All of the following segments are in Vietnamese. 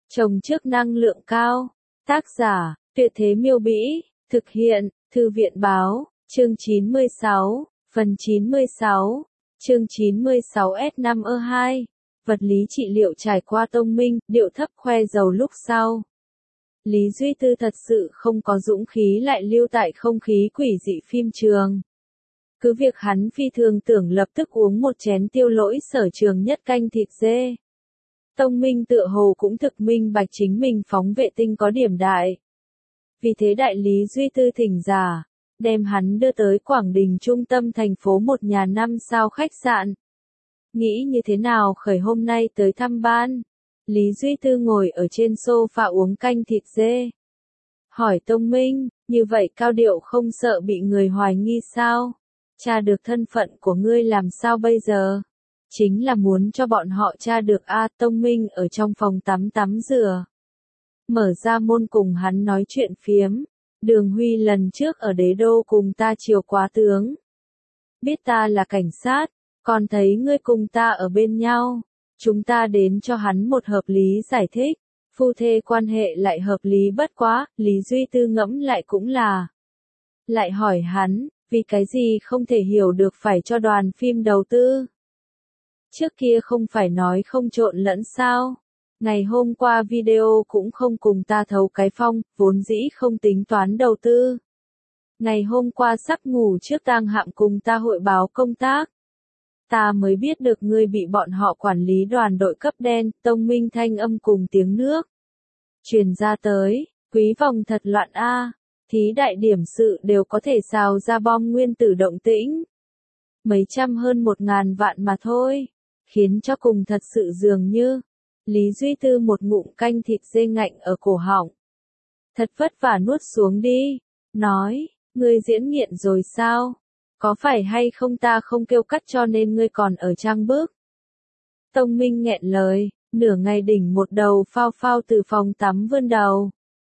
Trồng trước năng lượng cao. Tác giả, Tuyệt Thế Miêu Bĩ. Thực hiện, Thư viện Báo. Chương 96. Phần 96. Chương 96S5E2. Vật lý trị liệu trải qua tông minh, điệu thấp khoe dầu lúc sau. Lý Duy Tư thật sự không có dũng khí lại lưu tại không khí quỷ dị phim trường. Cứ việc hắn phi thường tưởng lập tức uống một chén tiêu lỗi sở trường nhất canh thịt dê. Tông minh tựa hồ cũng thực minh bạch chính mình phóng vệ tinh có điểm đại. Vì thế đại lý Duy Tư thỉnh giả, đem hắn đưa tới Quảng Đình trung tâm thành phố một nhà 5 sao khách sạn. Nghĩ như thế nào khởi hôm nay tới thăm ban? Lý Duy Tư ngồi ở trên sofa uống canh thịt dê. Hỏi Tông Minh, như vậy cao điệu không sợ bị người hoài nghi sao? Tra được thân phận của ngươi làm sao bây giờ? Chính là muốn cho bọn họ tra được Tông Minh ở trong phòng tắm rửa. Mở ra môn cùng hắn nói chuyện phiếm. Đường Huy lần trước ở đế đô cùng ta chiều quá tướng. Biết ta là cảnh sát, còn thấy ngươi cùng ta ở bên nhau. Chúng ta đến cho hắn một hợp lý giải thích. Phu thê quan hệ lại hợp lý bất quá, Lý Duy Tư ngẫm lại cũng là. Lại hỏi hắn, vì cái gì không thể hiểu được phải cho đoàn phim đầu tư. Trước kia không phải nói không trộn lẫn sao. Ngày hôm qua video cũng không cùng ta thấu cái phong, vốn dĩ không tính toán đầu tư. Ngày hôm qua sắp ngủ trước tang hạm cùng ta hội báo công tác. Ta mới biết được ngươi bị bọn họ quản lý đoàn đội cấp đen, Tông Minh thanh âm cùng tiếng nước. Truyền ra tới, quý vòng thật loạn thí đại điểm sự đều có thể xào ra bom nguyên tử động tĩnh. Mấy trăm hơn 1.000 vạn mà thôi, khiến cho cùng thật sự dường như. Lý Duy Tư một ngụm canh thịt dê ngạnh ở cổ họng. Thật vất vả nuốt xuống đi, nói, ngươi diễn nghiện rồi sao? Có phải hay không ta không kêu cắt cho nên ngươi còn ở trang bước? Tông Minh nghẹn lời, nửa ngày đỉnh một đầu phao phao từ phòng tắm vươn đầu.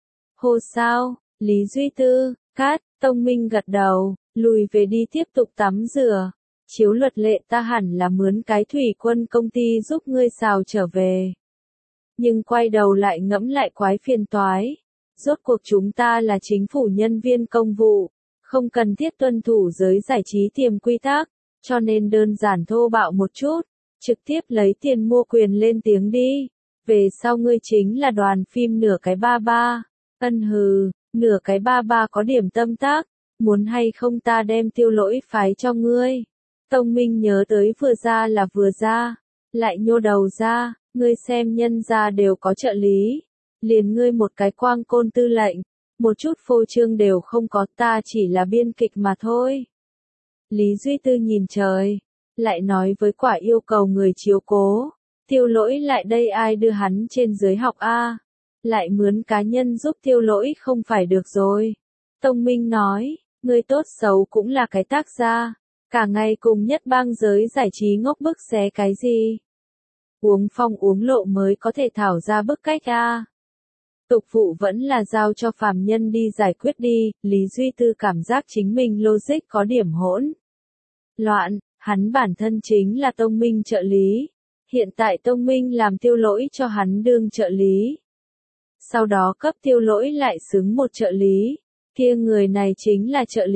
Hô sao, Lý Duy Tư, cắt, Tông Minh gật đầu, lùi về đi tiếp tục tắm rửa. Chiếu luật lệ ta hẳn là mướn cái thủy quân công ty giúp ngươi xào trở về. Nhưng quay đầu lại ngẫm lại quái phiền toái. Rốt cuộc chúng ta là chính phủ nhân viên công vụ, không cần thiết tuân thủ giới giải trí tiềm quy tắc, cho nên đơn giản thô bạo một chút, trực tiếp lấy tiền mua quyền lên tiếng đi. Về sau ngươi chính là đoàn phim nửa cái ba ba. Ân hừ, nửa cái ba ba có điểm tâm tác, muốn hay không ta đem tiêu lỗi phái cho ngươi. Tông Minh nhớ tới vừa ra là vừa ra, lại nhô đầu ra, ngươi xem nhân gia đều có trợ lý, liền ngươi một cái quang côn tư lệnh, một chút phô trương đều không có, ta chỉ là biên kịch mà thôi. Lý Duy Tư nhìn trời, lại nói với quả yêu cầu người chiếu cố, tiêu lỗi lại đây ai đưa hắn trên dưới học lại mướn cá nhân giúp tiêu lỗi không phải được rồi. Tông Minh nói, ngươi tốt xấu cũng là cái tác gia. Cả ngày cùng nhất bang giới giải trí ngốc bức xé cái gì? Uống phong uống lộ mới có thể thảo ra bức cách Tục vụ vẫn là giao cho phàm nhân đi giải quyết đi, Lý Duy Tư cảm giác chính mình logic có điểm hỗn loạn, hắn bản thân chính là Tông Minh trợ lý. Hiện tại Tông Minh làm tiêu lỗi cho hắn đương trợ lý. Sau đó cấp tiêu lỗi lại xứng một trợ lý. Kia người này chính là trợ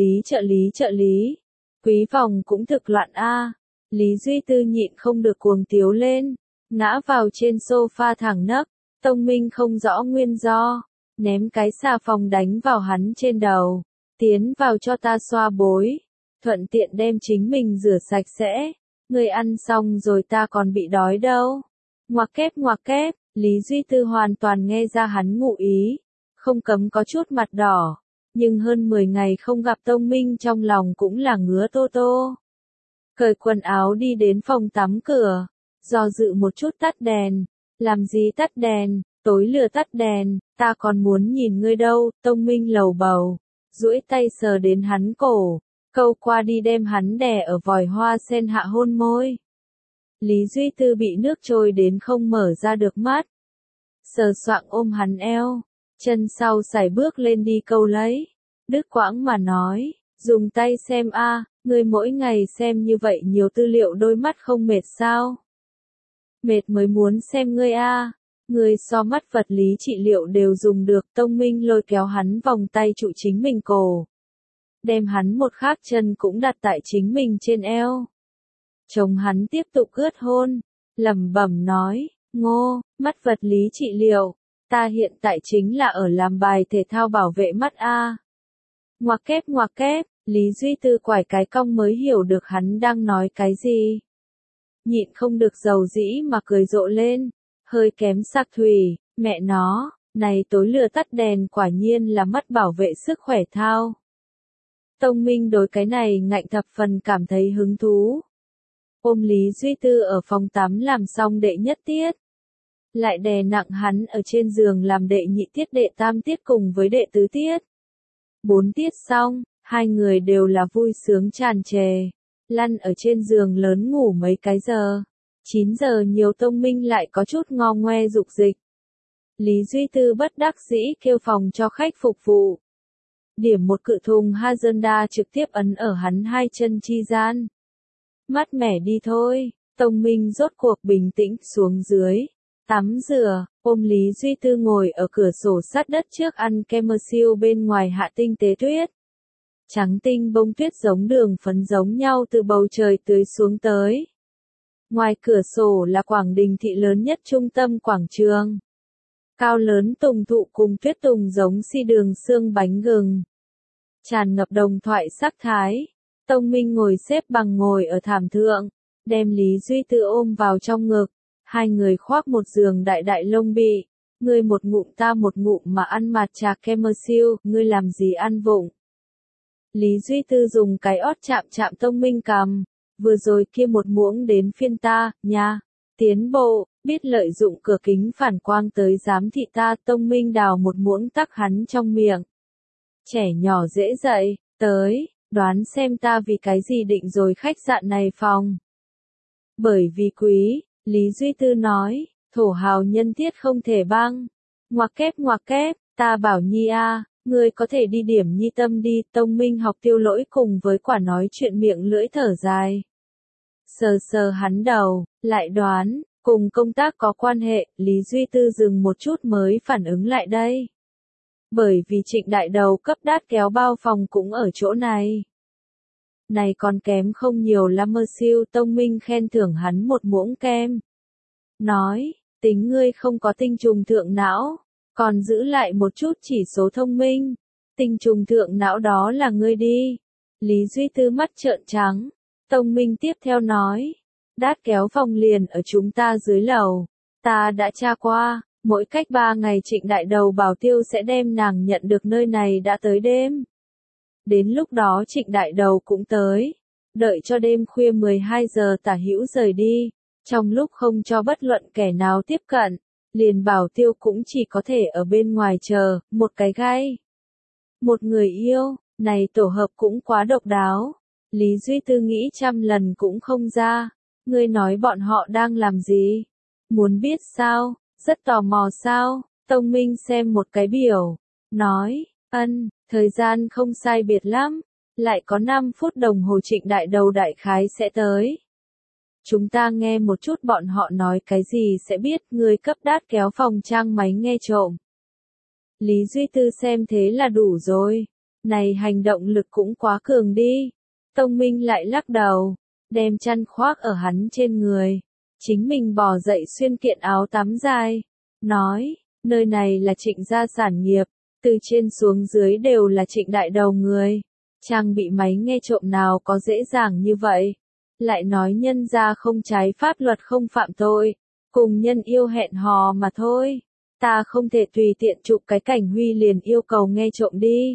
lý. Quý vòng cũng thực loạn Lý Duy Tư nhịn không được cuồng tiếu lên, ngã vào trên sofa thẳng nấc. Tông Minh không rõ nguyên do, ném cái xà phòng đánh vào hắn trên đầu, tiến vào cho ta xoa bối, thuận tiện đem chính mình rửa sạch sẽ. Ngươi ăn xong rồi ta còn bị đói đâu. Ngoặc kép, Lý Duy Tư hoàn toàn nghe ra hắn ngụ ý, không cấm có chút mặt đỏ. Nhưng hơn 10 ngày không gặp Tông Minh trong lòng cũng là ngứa tô. Cởi quần áo đi đến phòng tắm cửa, do dự một chút tắt đèn. Làm gì tắt đèn, tối lửa tắt đèn, ta còn muốn nhìn ngươi đâu, Tông Minh lầu bầu, duỗi tay sờ đến hắn cổ, câu qua đi đem hắn đè ở vòi hoa sen hạ hôn môi. Lý Duy Tư bị nước trôi đến không mở ra được mắt. Sờ soạng ôm hắn eo. Chân sau sải bước lên đi câu lấy. Đứt quãng mà nói, dùng tay xem ngươi mỗi ngày xem như vậy nhiều tư liệu đôi mắt không mệt sao? Mệt mới muốn xem ngươi Người so mắt vật lý trị liệu đều dùng được. Tông Minh lôi kéo hắn vòng tay trụ chính mình cổ. Đem hắn một khác chân cũng đặt tại chính mình trên eo. Chồng hắn tiếp tục ướt hôn. Lẩm bẩm nói, Ngô, mắt vật lý trị liệu. Ta hiện tại chính là ở làm bài thể thao bảo vệ mắt a. Ngoặc kép, Lý Duy Tư quải cái cong mới hiểu được hắn đang nói cái gì. Nhịn không được dầu dĩ mà cười rộ lên, hơi kém sặc thủy, mẹ nó, này tối lửa tắt đèn quả nhiên là mắt bảo vệ sức khỏe thao. Tông Minh đối cái này ngạnh thập phần cảm thấy hứng thú. Ôm Lý Duy Tư ở phòng tắm làm xong đệ nhất tiết. Lại đè nặng hắn ở trên giường làm đệ nhị tiết đệ tam tiết cùng với đệ tứ tiết. 4 tiết xong, hai người đều là vui sướng tràn trề. Lăn ở trên giường lớn ngủ mấy cái giờ. 9 giờ nhiều Tông Minh lại có chút ngo ngoe dục dịch. Lý Duy Tư bất đắc dĩ kêu phòng cho khách phục vụ. Điểm một cự thùng Hazenda trực tiếp ấn ở hắn hai chân chi gian. Mát mẻ đi thôi, Tông Minh rốt cuộc bình tĩnh xuống dưới. Tắm rửa, ôm Lý Duy Tư ngồi ở cửa sổ sát đất trước ăn kem siêu bên ngoài hạ tinh tế tuyết. Trắng tinh bông tuyết giống đường phấn giống nhau từ bầu trời tưới xuống tới. Ngoài cửa sổ là Quảng Đình thị lớn nhất trung tâm quảng trường. Cao lớn tùng thụ cùng tuyết tùng giống si đường xương bánh gừng. Tràn ngập đồng thoại sắc thái. Tông Minh ngồi xếp bằng ngồi ở thảm thượng, đem Lý Duy Tư ôm vào trong ngực. Hai người khoác một giường đại đại lông bị. Ngươi một ngụm ta một ngụm mà ăn mạt trà kem siêu, ngươi làm gì ăn vụng. Lý Duy Tư dùng cái ót chạm chạm Tông Minh cằm. Vừa rồi kia một muỗng đến phiên ta, nha. Tiến bộ, biết lợi dụng cửa kính phản quang tới giám thị ta. Tông Minh đào một muỗng tắc hắn trong miệng. Trẻ nhỏ dễ dậy, tới, đoán xem ta vì cái gì định rồi khách sạn này phòng. Bởi vì quý, Lý Duy Tư nói, thổ hào nhân tiết không thể băng. Ngoặc kép, ta bảo Nhi a, ngươi có thể đi điểm Nhi tâm đi. Tông Minh học Tiêu Lỗi cùng với quả nói chuyện miệng lưỡi thở dài. Sờ sờ hắn đầu, lại đoán, cùng công tác có quan hệ. Lý Duy Tư dừng một chút mới phản ứng lại đây. Bởi vì Trịnh đại đầu cấp đát kéo bao phòng cũng ở chỗ này. Này còn kém không nhiều lắm mơ siêu. Tông Minh khen thưởng hắn một muỗng kem. Nói, tính ngươi không có tinh trùng thượng não, còn giữ lại một chút chỉ số thông minh. Tinh trùng thượng não đó là ngươi đi. Lý Duy Tư mắt trợn trắng. Tông Minh tiếp theo nói, đát kéo phòng liền ở chúng ta dưới lầu. Ta đã tra qua, mỗi cách 3 ngày Trịnh đại đầu bảo tiêu sẽ đem nàng nhận được nơi này đã tới đêm. Đến lúc đó Trịnh đại đầu cũng tới. Đợi cho đêm khuya 12 giờ tả hữu rời đi. Trong lúc không cho bất luận kẻ nào tiếp cận, liền bảo tiêu cũng chỉ có thể ở bên ngoài chờ, một cái gai. Một người yêu, này tổ hợp cũng quá độc đáo. Lý Duy Tư nghĩ trăm lần cũng không ra. Ngươi nói bọn họ đang làm gì? Muốn biết sao? Rất tò mò sao? Tông Minh xem một cái biểu. Nói, thời gian không sai biệt lắm. Lại có 5 phút đồng hồ Trịnh đại đầu đại khái sẽ tới. Chúng ta nghe một chút bọn họ nói cái gì sẽ biết. Người cấp đát kéo phòng trang máy nghe trộm. Lý Duy Tư xem thế là đủ rồi. Này hành động lực cũng quá cường đi. Tông Minh lại lắc đầu, đem chăn khoác ở hắn trên người. Chính mình bò dậy xuyên kiện áo tắm dài. Nói, nơi này là Trịnh gia sản nghiệp. Từ trên xuống dưới đều là Trịnh đại đầu người. Trang bị máy nghe trộm nào có dễ dàng như vậy. Lại nói nhân gia không trái pháp luật không phạm tội. Cùng nhân yêu hẹn hò mà thôi. Ta không thể tùy tiện chụp cái cảnh Huy liền yêu cầu nghe trộm đi.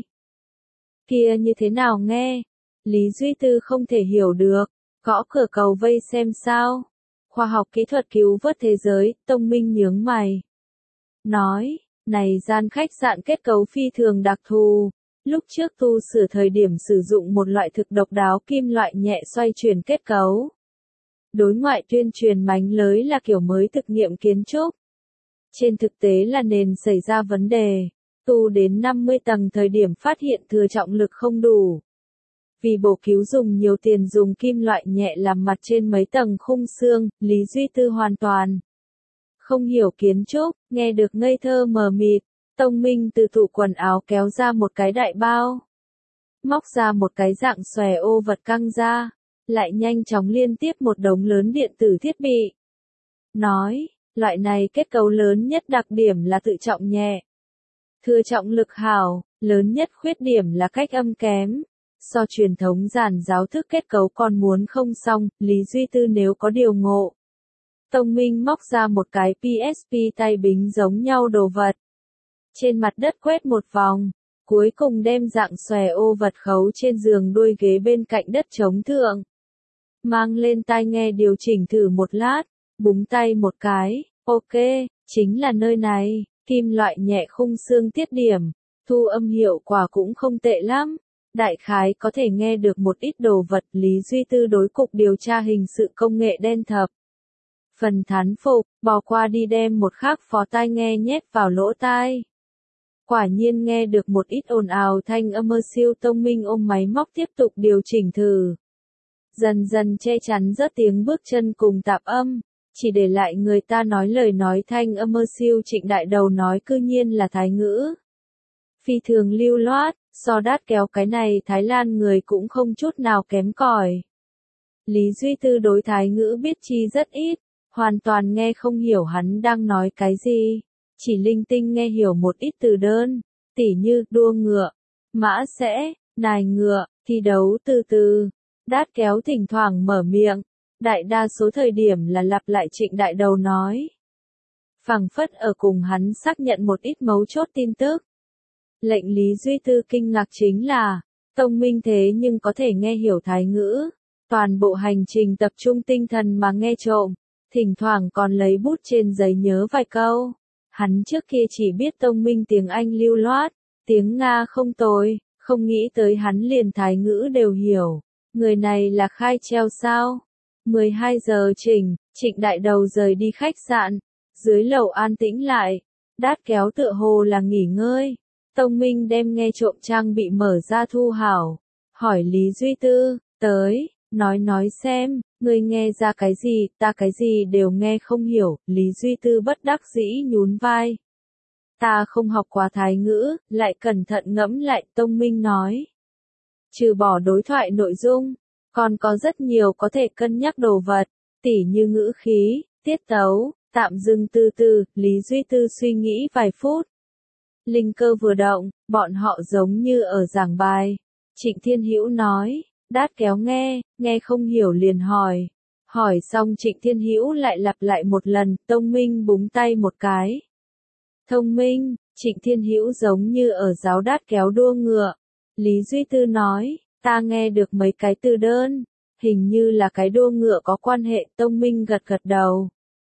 Kia như thế nào nghe? Lý Duy Tư không thể hiểu được. Gõ cửa cầu vây xem sao. Khoa học kỹ thuật cứu vớt thế giới. Tông Minh nhướng mày. Nói, này gian khách sạn kết cấu phi thường đặc thù. Lúc trước tu sửa thời điểm sử dụng một loại thực độc đáo kim loại nhẹ xoay chuyển kết cấu. Đối ngoại tuyên truyền mánh lới là kiểu mới thực nghiệm kiến trúc. Trên thực tế là nền xảy ra vấn đề. Tu đến 50 tầng thời điểm phát hiện thừa trọng lực không đủ. Vì bổ cứu dùng nhiều tiền dùng kim loại nhẹ làm mặt trên mấy tầng khung xương. Lý Duy Tư hoàn toàn không hiểu kiến trúc, nghe được ngây thơ mờ mịt. Tông Minh từ tủ quần áo kéo ra một cái đại bao. Móc ra một cái dạng xòe ô vật căng ra, lại nhanh chóng liên tiếp một đống lớn điện tử thiết bị. Nói, loại này kết cấu lớn nhất đặc điểm là tự trọng nhẹ. Thừa trọng lực hảo, lớn nhất khuyết điểm là cách âm kém. So truyền thống giàn giáo thức kết cấu còn muốn không xong, Lý Duy Tư nếu có điều ngộ. Tông Minh móc ra một cái PSP tay bính giống nhau đồ vật. Trên mặt đất quét một vòng, cuối cùng đem dạng xòe ô vật khấu trên giường đuôi ghế bên cạnh đất chống thượng. Mang lên tai nghe điều chỉnh thử một lát, búng tay một cái, ok, chính là nơi này, kim loại nhẹ khung xương tiết điểm, thu âm hiệu quả cũng không tệ lắm. Đại khái có thể nghe được một ít đồ vật. Lý Duy Tư đối cục điều tra hình sự công nghệ đen thập phần thán phục, bỏ qua đi đem một khác phó tai nghe nhét vào lỗ tai. Quả nhiên nghe được một ít ồn ào thanh âm. Siêu Tông Minh ôm máy móc tiếp tục điều chỉnh thử. Dần dần che chắn rớt tiếng bước chân cùng tạp âm, chỉ để lại người ta nói lời nói thanh âm. Siêu Trịnh đại đầu nói cư nhiên là Thái ngữ. Phi thường lưu loát, so đát kéo cái này Thái Lan người cũng không chút nào kém cỏi. Lý Duy Tư đối Thái ngữ biết chi rất ít, hoàn toàn nghe không hiểu hắn đang nói cái gì, chỉ linh tinh nghe hiểu một ít từ đơn, tỉ như đua ngựa, mã sẽ, nài ngựa, thi đấu từ từ. Đát kéo thỉnh thoảng mở miệng, đại đa số thời điểm là lặp lại Trịnh đại đầu nói. Phảng phất ở cùng hắn xác nhận một ít mấu chốt tin tức. Lệnh Lý Duy Tư kinh ngạc chính là, Tông Minh thế nhưng có thể nghe hiểu Thái ngữ, toàn bộ hành trình tập trung tinh thần mà nghe trộm, thỉnh thoảng còn lấy bút trên giấy nhớ vài câu. Hắn trước kia chỉ biết Tông Minh tiếng Anh lưu loát, tiếng Nga không tồi, không nghĩ tới hắn liền Thái ngữ đều hiểu. Người này là khai treo sao? 12 giờ Trịnh đại đầu rời đi khách sạn, dưới lầu an tĩnh lại, đát kéo tựa hồ là nghỉ ngơi. Tông Minh đem nghe trộm trang bị mở ra thu hảo, hỏi Lý Duy Tư, tới, nói xem, ngươi nghe ra cái gì, ta cái gì đều nghe không hiểu. Lý Duy Tư bất đắc dĩ nhún vai. Ta không học quá Thái ngữ, lại cẩn thận ngẫm lại. Tông Minh nói. Trừ bỏ đối thoại nội dung, còn có rất nhiều có thể cân nhắc đồ vật, tỉ như ngữ khí, tiết tấu, tạm dừng từ từ. Lý Duy Tư suy nghĩ vài phút. Linh cơ vừa động, bọn họ giống như ở giảng bài. Trịnh Thiên Hữu nói, đát kéo nghe không hiểu liền hỏi. Hỏi xong Trịnh Thiên Hữu lại lặp lại một lần. Tông Minh búng tay một cái. Thông minh, Trịnh Thiên Hữu giống như ở giáo đát kéo đua ngựa. Lý Duy Tư nói, ta nghe được mấy cái từ đơn, hình như là cái đua ngựa có quan hệ. Tông Minh gật gật đầu.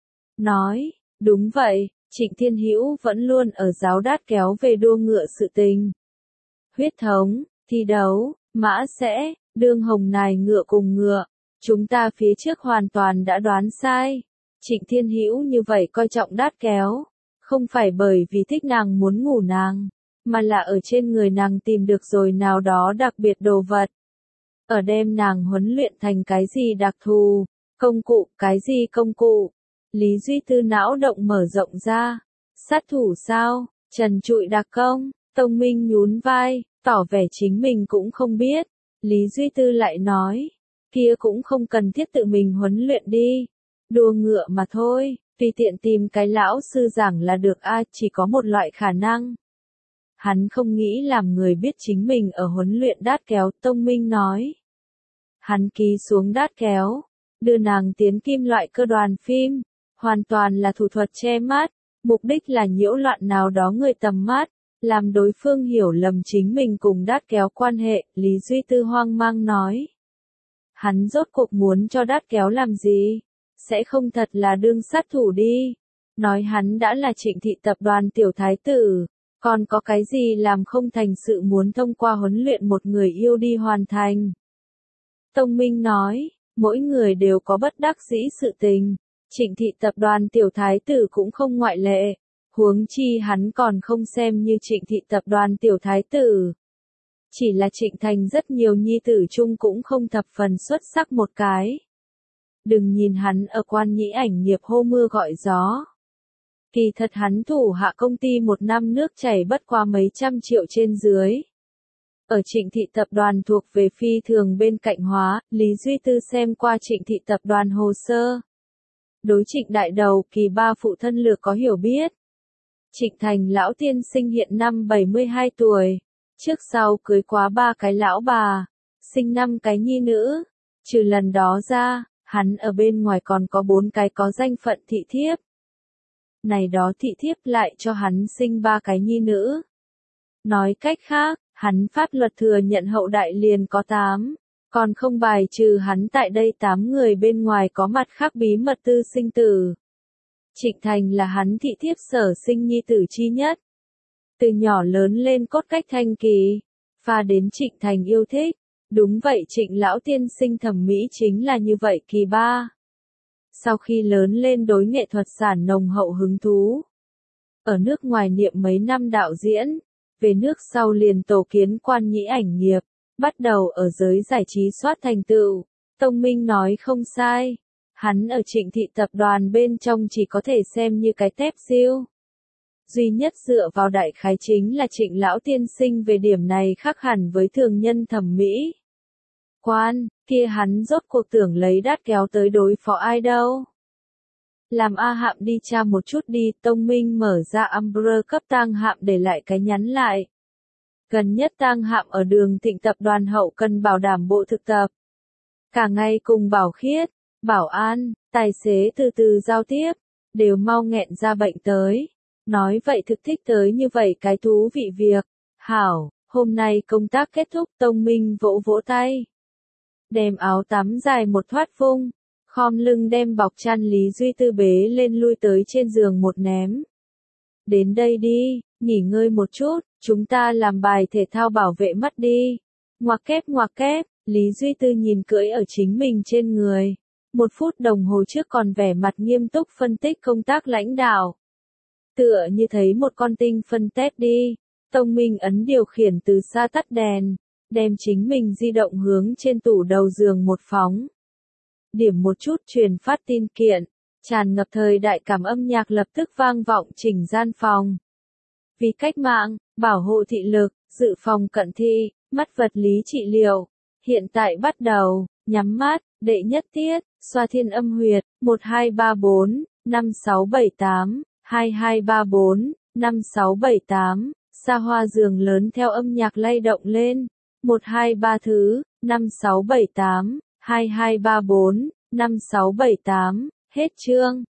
Nói, đúng vậy. Trịnh Thiên Hữu vẫn luôn ở giáo đát kéo về đua ngựa sự tình. Huyết thống, thi đấu, mã sẽ, đương hồng nài ngựa cùng ngựa. Chúng ta phía trước hoàn toàn đã đoán sai. Trịnh Thiên Hữu như vậy coi trọng đát kéo. Không phải bởi vì thích nàng muốn ngủ nàng, mà là ở trên người nàng tìm được rồi nào đó đặc biệt đồ vật. Ở đem nàng huấn luyện thành cái gì đặc thù, công cụ, cái gì công cụ. Lý Duy Tư não động mở rộng ra. Sát thủ sao? Trần trụi đặc công? Tông Minh nhún vai, tỏ vẻ chính mình cũng không biết. Lý Duy Tư lại nói, kia cũng không cần thiết tự mình huấn luyện đi. Đua ngựa mà thôi, tùy tiện tìm cái lão sư giảng là được chỉ có một loại khả năng. Hắn không nghĩ làm người biết chính mình ở huấn luyện đát kéo. Tông Minh nói. Hắn ký xuống đát kéo, đưa nàng tiến kim loại cơ đoàn phim. Hoàn toàn là thủ thuật che mắt, mục đích là nhiễu loạn nào đó người tầm mắt, làm đối phương hiểu lầm chính mình cùng đát kéo quan hệ. Lý Duy Tư hoang mang nói. Hắn rốt cuộc muốn cho đát kéo làm gì? Sẽ không thật là đương sát thủ đi. Nói hắn đã là Trịnh thị tập đoàn tiểu thái tử, còn có cái gì làm không thành sự muốn thông qua huấn luyện một người yêu đi hoàn thành. Tông Minh nói, mỗi người đều có bất đắc dĩ sự tình. Trịnh thị tập đoàn tiểu thái tử cũng không ngoại lệ, huống chi hắn còn không xem như Trịnh thị tập đoàn tiểu thái tử. Chỉ là Trịnh Thành rất nhiều nhi tử chung cũng không thập phần xuất sắc một cái. Đừng nhìn hắn ở Quan Nhĩ ảnh nghiệp hô mưa gọi gió, Kỳ thật hắn thủ hạ công ty một năm nước chảy bất quá mấy trăm triệu trên dưới. Ở Trịnh Thị Tập đoàn thuộc về phi thường bên cạnh hóa, Lý Duy Tư xem qua Trịnh Thị Tập đoàn hồ sơ. Đối Trịnh Đại Đầu kỳ ba phụ thân lược có hiểu biết. Trịnh Thành lão tiên sinh hiện năm 72 tuổi, trước sau cưới quá 3 cái lão bà, sinh 5 cái nhi nữ. Trừ lần đó ra, hắn ở bên ngoài còn có 4 cái có danh phận thị thiếp. Này đó thị thiếp lại cho hắn sinh 3 cái nhi nữ. Nói cách khác, hắn pháp luật thừa nhận hậu đại liền có 8, còn không bài trừ hắn tại đây 8 người bên ngoài có mặt khác bí mật tư sinh tử. Trịnh Thành là hắn thị thiếp sở sinh nhi tử chi nhất. Từ nhỏ lớn lên cốt cách thanh kỳ, pha đến Trịnh Thành yêu thích. Đúng vậy, Trịnh lão tiên sinh thẩm mỹ chính là như vậy kỳ ba. Sau khi lớn lên đối nghệ thuật sản nồng hậu hứng thú. Ở nước ngoài niệm mấy năm đạo diễn, về nước sau liền tổ kiến quan nhĩ ảnh nghiệp, bắt đầu ở giới giải trí soát thành tựu. Tông Minh nói không sai, hắn ở Trịnh Thị Tập đoàn bên trong chỉ có thể xem như cái tép siêu. Duy nhất dựa vào đại khái chính là Trịnh lão tiên sinh về điểm này khác hẳn với thường nhân thẩm mỹ. Quan, kia hắn rốt cuộc tưởng lấy đát kéo tới đối phó ai đâu. Làm A Hạm đi tra một chút đi, Tông Minh mở ra Umbrella cấp Tang Hạm để lại cái nhắn lại. Gần nhất Tang Hạm ở Đường Thịnh Tập đoàn hậu cần bảo đảm bộ thực tập. Cả ngày cùng Bảo Khiết, Bảo An, tài xế từ từ giao tiếp, đều mau nghẹn ra bệnh tới. Nói vậy thực thích tới như vậy cái thú vị việc. Hảo, hôm nay công tác kết thúc, Tông Minh vỗ vỗ tay. Đem áo tắm dài một thoát vung, khom lưng đem bọc chăn Lý Duy Tư bế lên lui tới trên giường một ném. Đến đây đi, nghỉ ngơi một chút, chúng ta làm bài thể thao bảo vệ mắt đi. Ngoặc kép, Lý Duy Tư nhìn cưỡi ở chính mình trên người. 1 phút đồng hồ trước còn vẻ mặt nghiêm túc phân tích công tác lãnh đạo. Tựa như thấy một con tinh phân tép đi. Tông Minh ấn điều khiển từ xa tắt đèn, đem chính mình di động hướng trên tủ đầu giường một phóng. Điểm một chút truyền phát tin kiện, tràn ngập thời đại cảm âm nhạc lập tức vang vọng chỉnh gian phòng. Vì cách mạng, bảo hộ thị lực, dự phòng cận thị, mắt vật lý trị liệu. Hiện tại bắt đầu, nhắm mắt, đệ nhất tiết, xoa thiên âm huyệt, 1234, 5678, 2234, 5678, xa hoa giường lớn theo âm nhạc lay động lên. 123 thứ, 5678, 2234, 5678, hết chương.